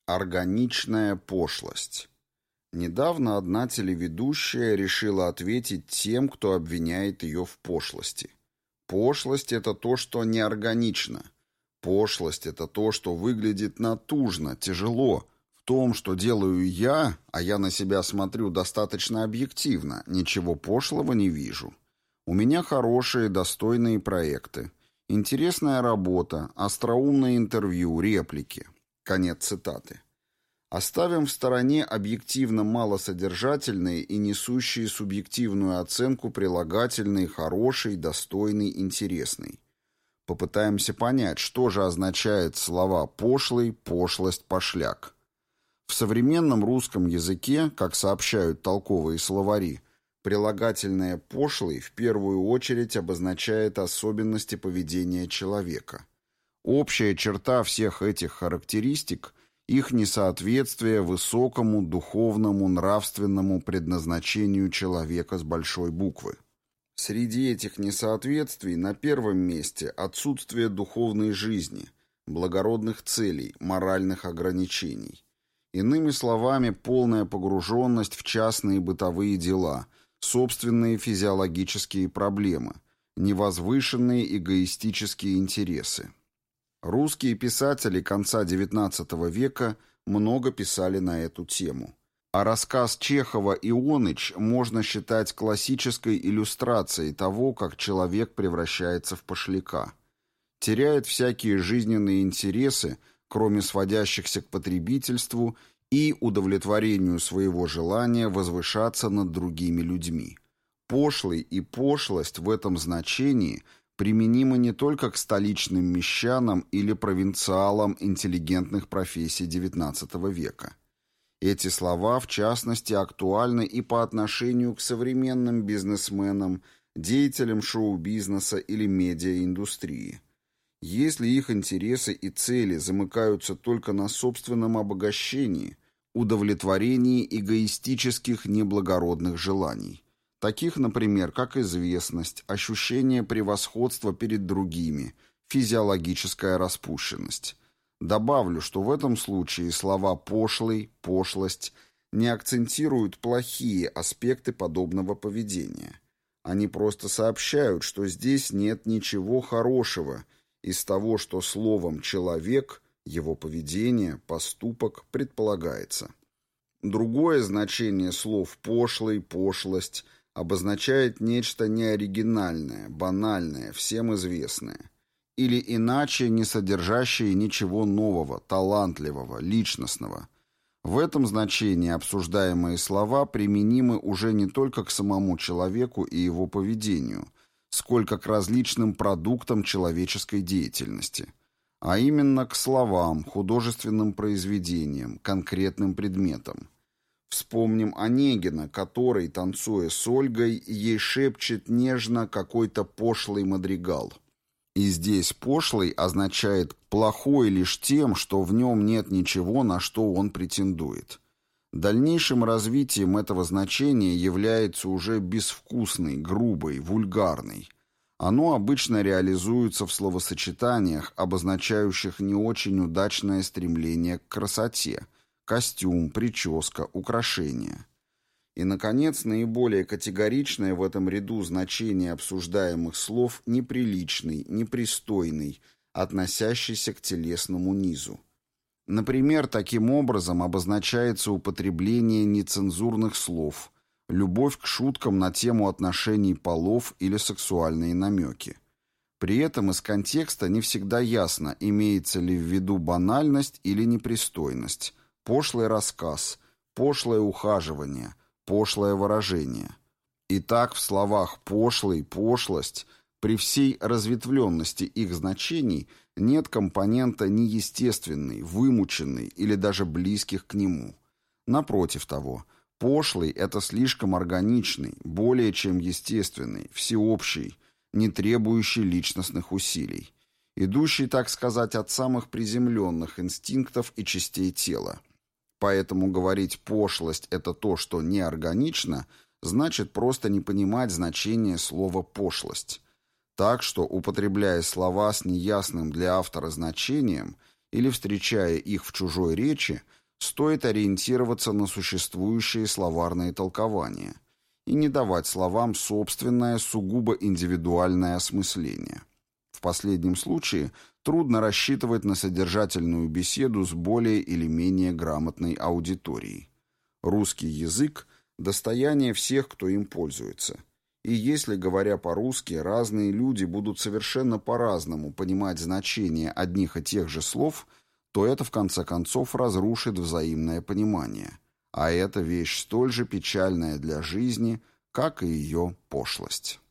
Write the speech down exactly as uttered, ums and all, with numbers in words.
Органичная пошлость. Недавно одна телеведущая решила ответить тем, кто обвиняет ее в пошлости. Пошлость – это то, что неорганично. Пошлость – это то, что выглядит натужно, тяжело. В том, что делаю я, а я на себя смотрю достаточно объективно, ничего пошлого не вижу. У меня хорошие, достойные проекты. Интересная работа, остроумное интервью, реплики. Конец цитаты. Оставим в стороне объективно малосодержательные и несущие субъективную оценку прилагательные «хороший», «достойный», «интересный». Попытаемся понять, что же означает слова «пошлый», «пошлость», «пошляк». В современном русском языке, как сообщают толковые словари, прилагательное «пошлый» в первую очередь обозначает особенности поведения человека. Общая черта всех этих характеристик – их несоответствие высокому духовному нравственному предназначению человека с большой буквы. Среди этих несоответствий на первом месте отсутствие духовной жизни, благородных целей, моральных ограничений. Иными словами, полная погруженность в частные бытовые дела, собственные физиологические проблемы, невозвышенные эгоистические интересы. Русские писатели конца девятнадцатого века много писали на эту тему. А рассказ Чехова «Ионыч» можно считать классической иллюстрацией того, как человек превращается в пошляка. Теряет всякие жизненные интересы, кроме сводящихся к потребительству и удовлетворению своего желания возвышаться над другими людьми. Пошлый и пошлость в этом значении – применимо не только к столичным мещанам или провинциалам интеллигентных профессий девятнадцатого века. Эти слова, в частности, актуальны и по отношению к современным бизнесменам, деятелям шоу-бизнеса или медиаиндустрии. Если их интересы и цели замыкаются только на собственном обогащении, удовлетворении эгоистических неблагородных желаний, таких, например, как известность, ощущение превосходства перед другими, физиологическая распущенность. Добавлю, что в этом случае слова «пошлый», «пошлость» не акцентируют плохие аспекты подобного поведения. Они просто сообщают, что здесь нет ничего хорошего из того, что словом «человек», его поведение, поступок предполагается. Другое значение слов «пошлый», «пошлость» обозначает нечто неоригинальное, банальное, всем известное, или иначе не содержащее ничего нового, талантливого, личностного. В этом значении обсуждаемые слова применимы уже не только к самому человеку и его поведению, сколько к различным продуктам человеческой деятельности, а именно к словам, художественным произведениям, конкретным предметам. Вспомним Онегина, который, танцуя с Ольгой, ей шепчет нежно какой-то пошлый мадригал. И здесь «пошлый» означает «плохой» лишь тем, что в нем нет ничего, на что он претендует. Дальнейшим развитием этого значения является уже безвкусный, грубый, вульгарный. Оно обычно реализуется в словосочетаниях, обозначающих не очень удачное стремление к красоте, костюм, прическа, украшения. И, наконец, наиболее категоричное в этом ряду значение обсуждаемых слов неприличный, непристойный, относящийся к телесному низу. Например, таким образом обозначается употребление нецензурных слов, любовь к шуткам на тему отношений полов или сексуальные намеки. При этом из контекста не всегда ясно, имеется ли в виду банальность или непристойность, пошлый рассказ, пошлое ухаживание, пошлое выражение. Итак, в словах «пошлый», «пошлость» при всей разветвленности их значений нет компонента неестественный, вымученный или даже близких к нему. Напротив того, пошлый – это слишком органичный, более чем естественный, всеобщий, не требующий личностных усилий, идущий, так сказать, от самых приземленных инстинктов и частей тела. Поэтому говорить «пошлость» – это то, что неорганично, значит просто не понимать значение слова «пошлость». Так что, употребляя слова с неясным для автора значением или встречая их в чужой речи, стоит ориентироваться на существующие словарные толкования и не давать словам собственное, сугубо индивидуальное осмысление. В последнем случае трудно рассчитывать на содержательную беседу с более или менее грамотной аудиторией. Русский язык – достояние всех, кто им пользуется. И если, говоря по-русски, разные люди будут совершенно по-разному понимать значение одних и тех же слов, то это в конце концов разрушит взаимное понимание. А это вещь столь же печальная для жизни, как и ее пошлость.